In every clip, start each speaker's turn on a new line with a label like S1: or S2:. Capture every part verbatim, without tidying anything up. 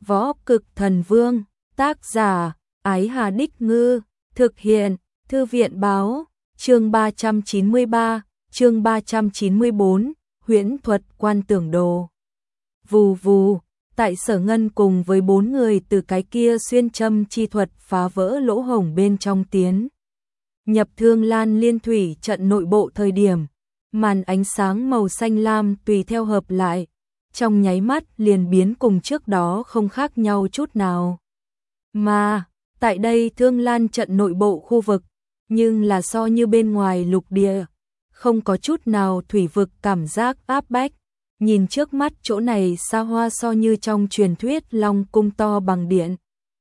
S1: Võ Cực Thần Vương, tác giả, Ái Hà Đích Ngư, thực hiện, Thư viện báo, chương ba trăm chín mươi ba, chương ba trăm chín mươi bốn, huyễn thuật quan tưởng đồ. Vù vù, tại Sở Ngân cùng với bốn người từ cái kia xuyên châm chi thuật phá vỡ lỗ hổng bên trong tiến. Nhập Thương Lan Liên Thủy trận nội bộ thời điểm, màn ánh sáng màu xanh lam tùy theo hợp lại, trong nháy mắt liền biến cùng trước đó không khác nhau chút nào. Mà, tại đây Thương Lan trận nội bộ khu vực, nhưng là so như bên ngoài lục địa, không có chút nào thủy vực cảm giác áp bách. Nhìn trước mắt chỗ này xa hoa so như trong truyền thuyết long cung to bằng điện.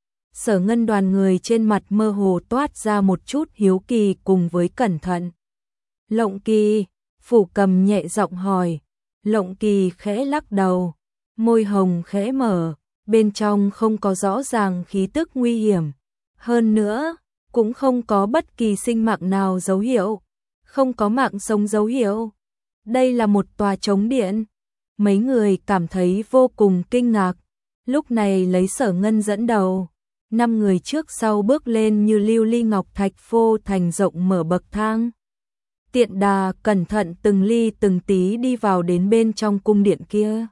S1: Sở Ngân đoàn người trên mặt mơ hồ toát ra một chút hiếu kỳ cùng với cẩn thận. Lộng Kỳ, Phủ Cầm nhẹ giọng hỏi. Lộng Kỳ khẽ lắc đầu, môi hồng khẽ mở, bên trong không có rõ ràng khí tức nguy hiểm. Hơn nữa, cũng không có bất kỳ sinh mạng nào dấu hiệu, không có mạng sống dấu hiệu. Đây là một tòa trống điện. Mấy người cảm thấy vô cùng kinh ngạc. Lúc này lấy Sở Ngân dẫn đầu, năm người trước sau bước lên như lưu ly ngọc thạch phô thành rộng mở bậc thang. Tiện đà cẩn thận từng ly từng tí đi vào đến bên trong cung điện kia.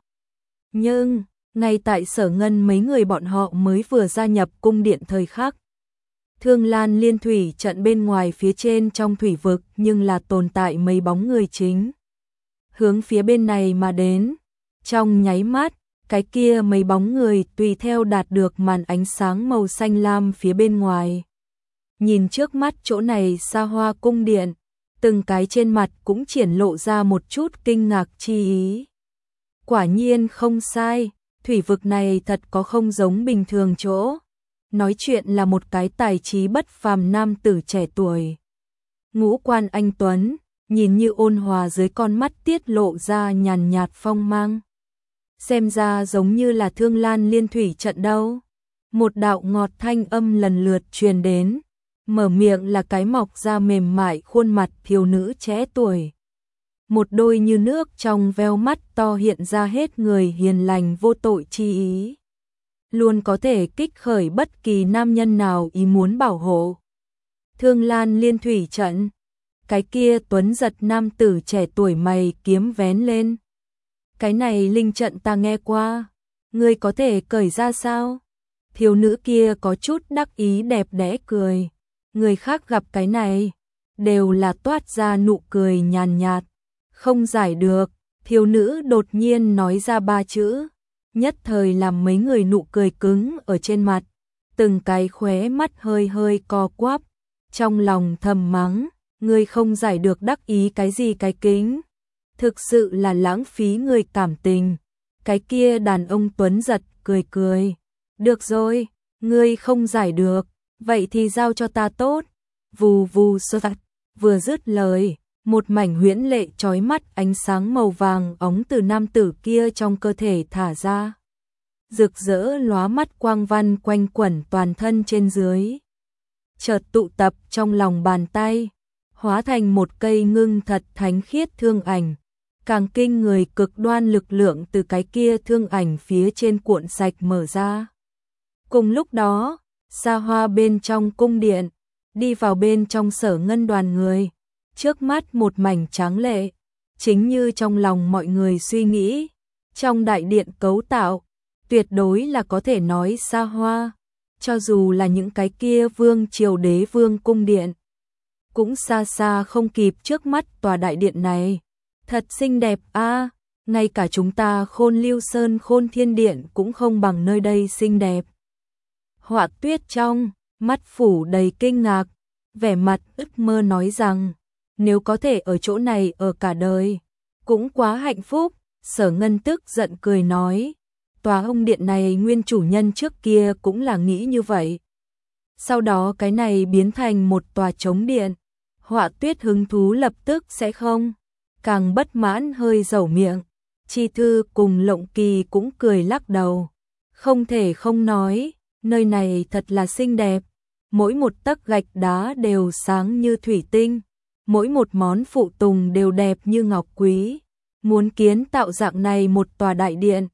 S1: Nhưng, ngay tại Sở Ngân mấy người bọn họ mới vừa gia nhập cung điện thời khắc, Thương Lan Liên Thủy trận bên ngoài phía trên trong thủy vực nhưng là tồn tại mấy bóng người chính. Hướng phía bên này mà đến, trong nháy mắt, cái kia mấy bóng người tùy theo đạt được màn ánh sáng màu xanh lam phía bên ngoài. Nhìn trước mắt chỗ này xa hoa cung điện, từng cái trên mặt cũng triển lộ ra một chút kinh ngạc chi ý. Quả nhiên không sai, thủy vực này thật có không giống bình thường chỗ. Nói chuyện là một cái tài trí bất phàm nam tử trẻ tuổi. Ngũ quan anh tuấn, nhìn như ôn hòa dưới con mắt tiết lộ ra nhàn nhạt phong mang. Xem ra giống như là Thương Lan Liên Thủy trận đâu. Một đạo ngọt thanh âm lần lượt truyền đến, mở miệng là cái mọc da mềm mại khuôn mặt thiếu nữ trẻ tuổi. Một đôi như nước trong veo mắt to hiện ra hết người hiền lành vô tội chi ý. Luôn có thể kích khởi bất kỳ nam nhân nào ý muốn bảo hộ. Thương Lan Liên Thủy trận. Cái kia tuấn giật nam tử trẻ tuổi mày kiếm vén lên. Cái này linh trận ta nghe qua, ngươi có thể cởi ra sao? Thiếu nữ kia có chút đắc ý đẹp đẽ cười. Người khác gặp cái này, đều là toát ra nụ cười nhàn nhạt. Không giải được, thiếu nữ đột nhiên nói ra ba chữ. Nhất thời làm mấy người nụ cười cứng ở trên mặt. Từng cái khóe mắt hơi hơi co quắp. Trong lòng thầm mắng, ngươi không giải được đắc ý cái gì cái kính. Thực sự là lãng phí người cảm tình. Cái kia đàn ông tuấn giật cười cười. Được rồi, ngươi không giải được, vậy thì giao cho ta tốt. Vù vù sơ tạch, vừa dứt lời, một mảnh huyễn lệ chói mắt ánh sáng màu vàng óng từ nam tử kia trong cơ thể thả ra. Rực rỡ lóa mắt quang văn quanh quẩn toàn thân trên dưới. Chợt tụ tập trong lòng bàn tay, hóa thành một cây ngưng thật thánh khiết thương ảnh. Càng kinh người cực đoan lực lượng từ cái kia thương ảnh phía trên cuộn sạch mở ra. Cùng lúc đó, xa hoa bên trong cung điện, đi vào bên trong Sở Ngân đoàn người, trước mắt một mảnh tráng lệ, chính như trong lòng mọi người suy nghĩ, trong đại điện cấu tạo, tuyệt đối là có thể nói xa hoa, cho dù là những cái kia vương triều đế vương cung điện, cũng xa xa không kịp trước mắt tòa đại điện này. Thật xinh đẹp a, à, ngay cả chúng ta Khôn Lưu Sơn Khôn Thiên Điện cũng không bằng nơi đây xinh đẹp. Họa Tuyết trong mắt phủ đầy kinh ngạc, vẻ mặt ước mơ nói rằng, nếu có thể ở chỗ này ở cả đời, cũng quá hạnh phúc. Sở Ngân tức giận cười nói, tòa hông điện này nguyên chủ nhân trước kia cũng là nghĩ như vậy. Sau đó cái này biến thành một tòa trống điện, Họa Tuyết hứng thú lập tức sẽ không. Càng bất mãn hơi dẩu miệng, Chi Thư cùng Lộng Kỳ cũng cười lắc đầu. Không thể không nói, nơi này thật là xinh đẹp, mỗi một tấc gạch đá đều sáng như thủy tinh, mỗi một món phụ tùng đều đẹp như ngọc quý. Muốn kiến tạo dạng này một tòa đại điện,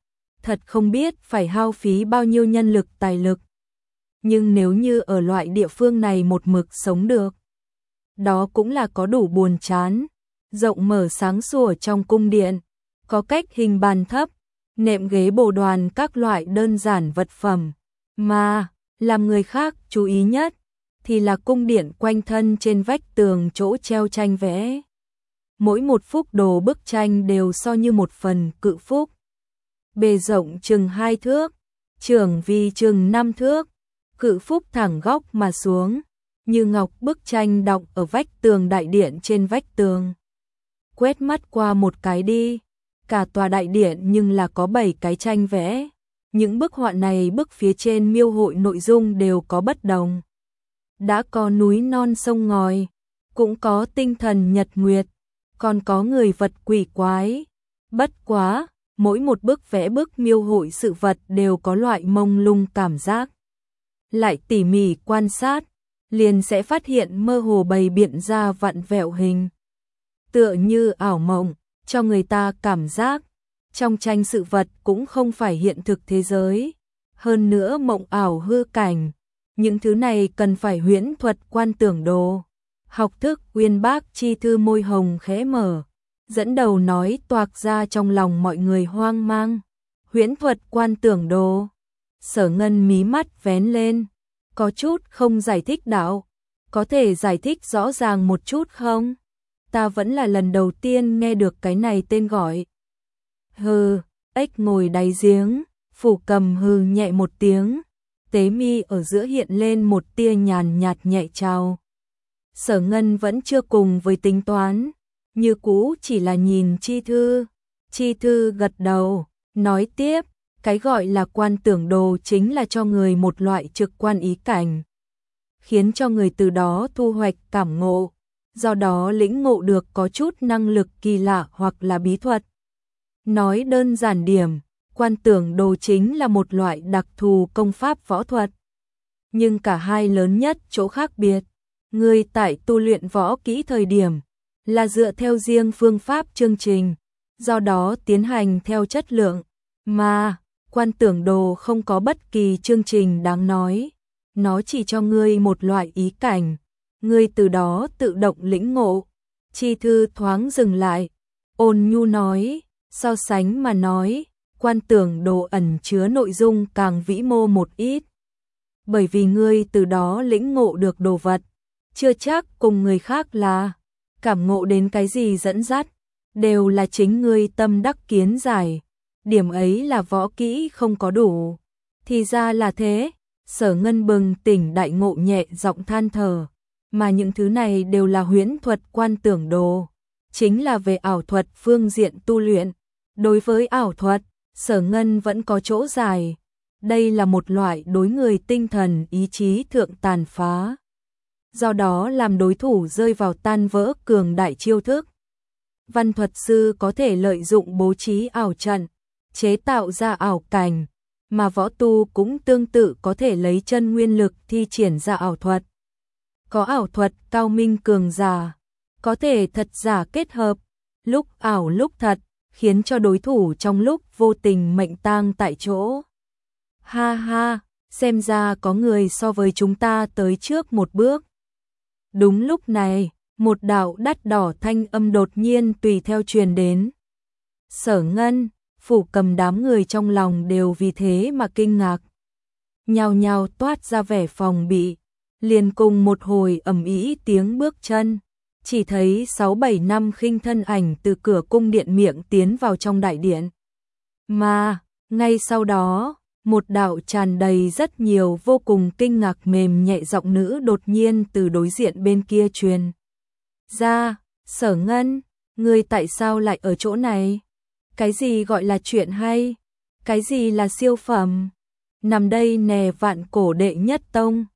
S1: thật không biết phải hao phí bao nhiêu nhân lực tài lực. Nhưng nếu như ở loại địa phương này một mực sống được, đó cũng là có đủ buồn chán. Rộng mở sáng sủa trong cung điện, có cách hình bàn thấp, nệm ghế bồ đoàn các loại đơn giản vật phẩm, mà làm người khác chú ý nhất thì là cung điện quanh thân trên vách tường chỗ treo tranh vẽ. Mỗi một phúc đồ bức tranh đều so như một phần cự phúc. Bề rộng chừng hai thước, trưởng vi chừng năm thước, cự phúc thẳng góc mà xuống, như ngọc bức tranh đọng ở vách tường đại điện trên vách tường. Quét mắt qua một cái đi, cả tòa đại điện nhưng là có bảy cái tranh vẽ. Những bức họa này bức phía trên miêu hội nội dung đều có bất đồng. Đã có núi non sông ngòi, cũng có tinh thần nhật nguyệt, còn có người vật quỷ quái. Bất quá, mỗi một bức vẽ bức miêu hội sự vật đều có loại mông lung cảm giác. Lại tỉ mỉ quan sát, liền sẽ phát hiện mơ hồ bày biện ra vặn vẹo hình. Tựa như ảo mộng, cho người ta cảm giác trong tranh sự vật cũng không phải hiện thực thế giới, hơn nữa mộng ảo hư cảnh. Những thứ này cần phải huyễn thuật quan tưởng đồ. Học thức uyên bác chi thư môi hồng khẽ mở, dẫn đầu nói toạc ra trong lòng mọi người hoang mang. Huyễn thuật quan tưởng đồ. Sở Ngân mí mắt vén lên, có chút không giải thích đạo, có thể giải thích rõ ràng một chút không? Ta vẫn là lần đầu tiên nghe được cái này tên gọi. Hừ, ếch ngồi đáy giếng, Phủ Cầm hừ nhẹ một tiếng, tế mi ở giữa hiện lên một tia nhàn nhạt nhẹ trao. Sở Ngân vẫn chưa cùng với tính toán, như cũ chỉ là nhìn Chi Thư. Chi Thư gật đầu, nói tiếp, cái gọi là quan tưởng đồ chính là cho người một loại trực quan ý cảnh, khiến cho người từ đó thu hoạch cảm ngộ, do đó lĩnh ngộ được có chút năng lực kỳ lạ hoặc là bí thuật. Nói đơn giản điểm, quan tưởng đồ chính là một loại đặc thù công pháp võ thuật. Nhưng cả hai lớn nhất chỗ khác biệt, người tại tu luyện võ kỹ thời điểm là dựa theo riêng phương pháp chương trình, do đó tiến hành theo chất lượng, mà quan tưởng đồ không có bất kỳ chương trình đáng nói, nó chỉ cho ngươi một loại ý cảnh, ngươi từ đó tự động lĩnh ngộ. Chi Thư thoáng dừng lại, ôn nhu nói, so sánh mà nói, quan tưởng đồ ẩn chứa nội dung càng vĩ mô một ít. Bởi vì ngươi từ đó lĩnh ngộ được đồ vật, chưa chắc cùng người khác là cảm ngộ đến cái gì dẫn dắt, đều là chính ngươi tâm đắc kiến giải. Điểm ấy là võ kỹ không có đủ. Thì ra là thế, Sở Ngân bừng tỉnh đại ngộ nhẹ giọng than thở, mà những thứ này đều là huyễn thuật quan tưởng đồ, chính là về ảo thuật phương diện tu luyện. Đối với ảo thuật, Sở Ngân vẫn có chỗ dài. Đây là một loại đối người tinh thần ý chí thượng tàn phá, do đó làm đối thủ rơi vào tan vỡ cường đại chiêu thức. Văn thuật sư có thể lợi dụng bố trí ảo trận, chế tạo ra ảo cảnh, mà võ tu cũng tương tự có thể lấy chân nguyên lực thi triển ra ảo thuật. Có ảo thuật cao minh cường giả, có thể thật giả kết hợp, lúc ảo lúc thật, khiến cho đối thủ trong lúc vô tình mệnh tang tại chỗ. Ha ha, xem ra có người so với chúng ta tới trước một bước. Đúng lúc này, một đạo đắt đỏ thanh âm đột nhiên tùy theo truyền đến. Sở Ngân, Phủ Cầm đám người trong lòng đều vì thế mà kinh ngạc, nhao nhao toát ra vẻ phòng bị, liền cùng một hồi ầm ĩ tiếng bước chân, chỉ thấy sáu bảy năm khinh thân ảnh từ cửa cung điện miệng tiến vào trong đại điện. Mà, ngay sau đó, một đạo tràn đầy rất nhiều vô cùng kinh ngạc mềm nhẹ giọng nữ đột nhiên từ đối diện bên kia truyền ra. Sở Ngân, ngươi tại sao lại ở chỗ này? Cái gì gọi là chuyện hay? Cái gì là siêu phẩm? Nằm đây nè vạn cổ đệ nhất tông.